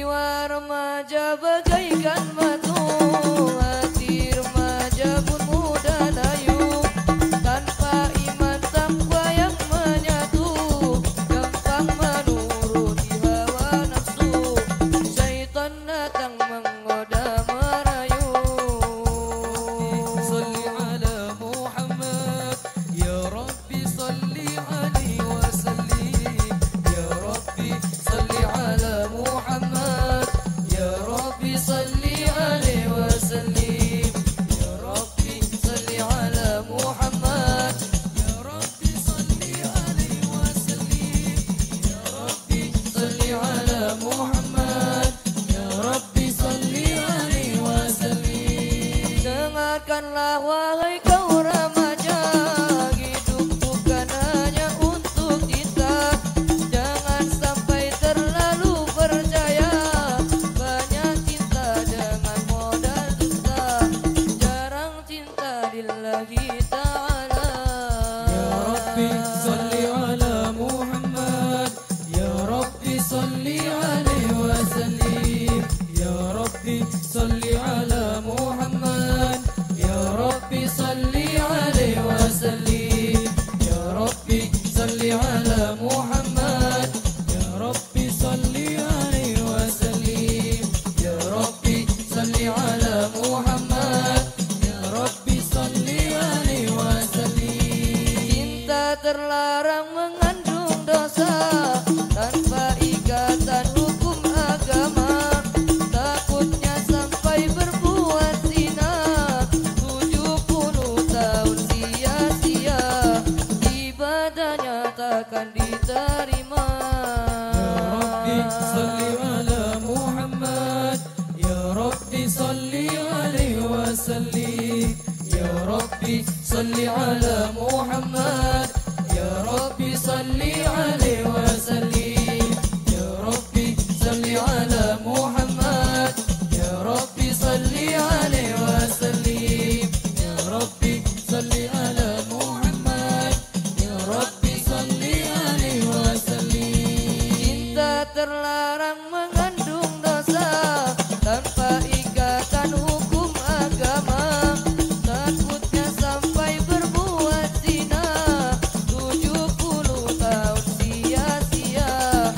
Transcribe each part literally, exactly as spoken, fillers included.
Jiwa remaja bagaikan batu, hati remaja pun mudah layu. Tanpa iman takwa yang menyatu, gampang menuruti hawa nafsu. Syaitan datang menggoda merayu. Salli ala Muhammad, ya Rabbi salli alaihi wasallim. Ya Rabbi salli ala Muhammad, ya Rabbi salli alaihi wasallim. Ya Rabbi salli ala Muhammad, ya Rabbi salli alaihi wasallim. Ya Rabbi salli ala Muhammad, ya Rabbi salli alaihi wasallim. Dengarkanlah wahai kau remaja, hidup bukan hanya untuk kita. Jangan sampai terlalu percaya, banyak cinta dengan modal dusta. Jarang cinta lillahi ta'ala. Ya Rabbi salli ala Muhammad, ya Rabbi salli alaihi wasallim. Ya Rabbi salli ala Muhammad, ya Rabbi salli alaihi wasallim. Ya Rabbi salli ala Muhammad, ya Rabbi salli alaihi wasallim. Ya Rabbi salli ala Muhammad, ya Rabbi salli alaihi wasallim. Cinta terlarang mengandung dosa, tanpa ikatan hukum agama. Takutnya sampai berbuat zina, tujuh puluh tahun sia-sia. Ibadahnya takkan diterima. Ya Rabbi salli ala Muhammad, ya Rabbi salli alaihi wasallim. Ya Rabbi salli ala Muhammad, ya Rabbi salli alaihi wasallim. Ya Rabbi salli ala Muhammad, ya Rabbi salli alaihi wasallim. Ya Rabbi salli ala Muhammad, ya Rabbi salli alaihi wasallim. Cinta terlarang mengandung dosa, tanpa ikatan hukum agama. Takutnya sampai berbuat zina, tujuh puluh tahun sia-sia.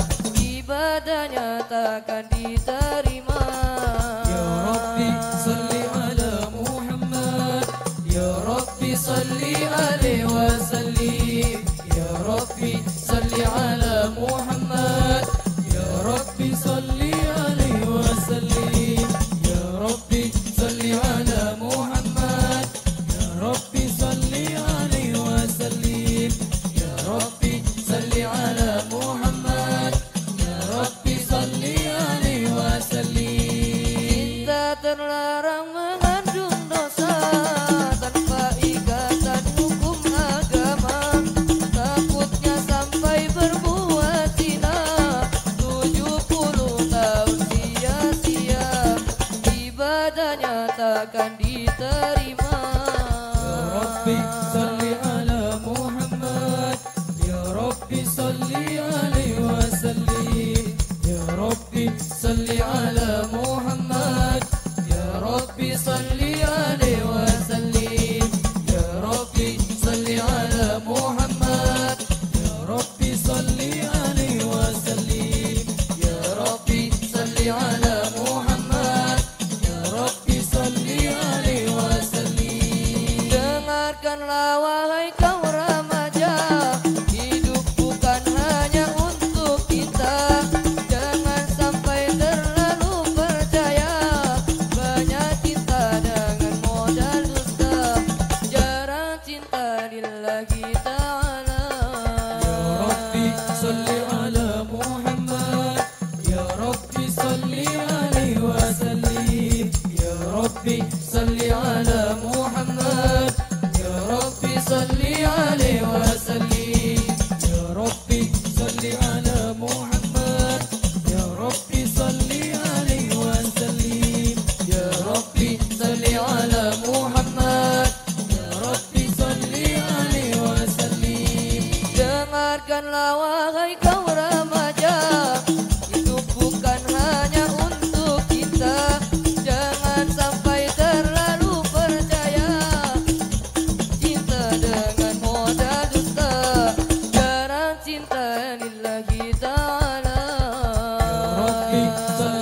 Ibadahnya takkan diterima. Ya Rabbi salli ala Muhammad, ya Rabbi salli alaihi wasallim. Ya Rabbi salli ala Muhammad, ya Rabbi salli alaihi wasallim. Ya Rabbi salli ala Muhammad, ya Rabbi salli alaihi wasallim. Ya Rabbi salli ala Muhammad, ya Rabbi salli alaihi wasallim. Cinta terlarang mengandung dosa, tanpa ikatan hukum agama. Takutnya sampai berbuat zina, tujuh puluh tahun sia-sia. Ibadahnya takkan diterima. Ya Rabbi salli ala Muhammad, ya Rabbi salli alaihi wasallim. Ya Rabbi salli ala Muhammad, ya Rabbi salli alaihi wasallim. Ya Rabbi salli ala Muhammad, ya Rabbi salli alaihi wasallim. Ya Rabbi salli ala Muhammad, ya Rabbi salli alaihi wasallim. Dengarkanlah wahai kau remaja, hidup bukan hanya untuk kita. Jangan sampai terlalu percaya, banyak cinta dengan modal dusta. Jarang cinta lillahi ta'ala. Ya Rabbi salli ala Muhammad, ya Rabbi salli alaihi wasallim. Ya Rabbi salli ala Muhammad, ya Rabbi salli alaihi wasallim. Ya Rabbi salli ala Muhammad, ya Rabbi salli alaihi wasallim. Ya Rabbi salli ala Muhammad, ya Rabbi salli alaihi wasallim. Dengarkanlah wahai kau remaja, hidup bukan hanya untuk صل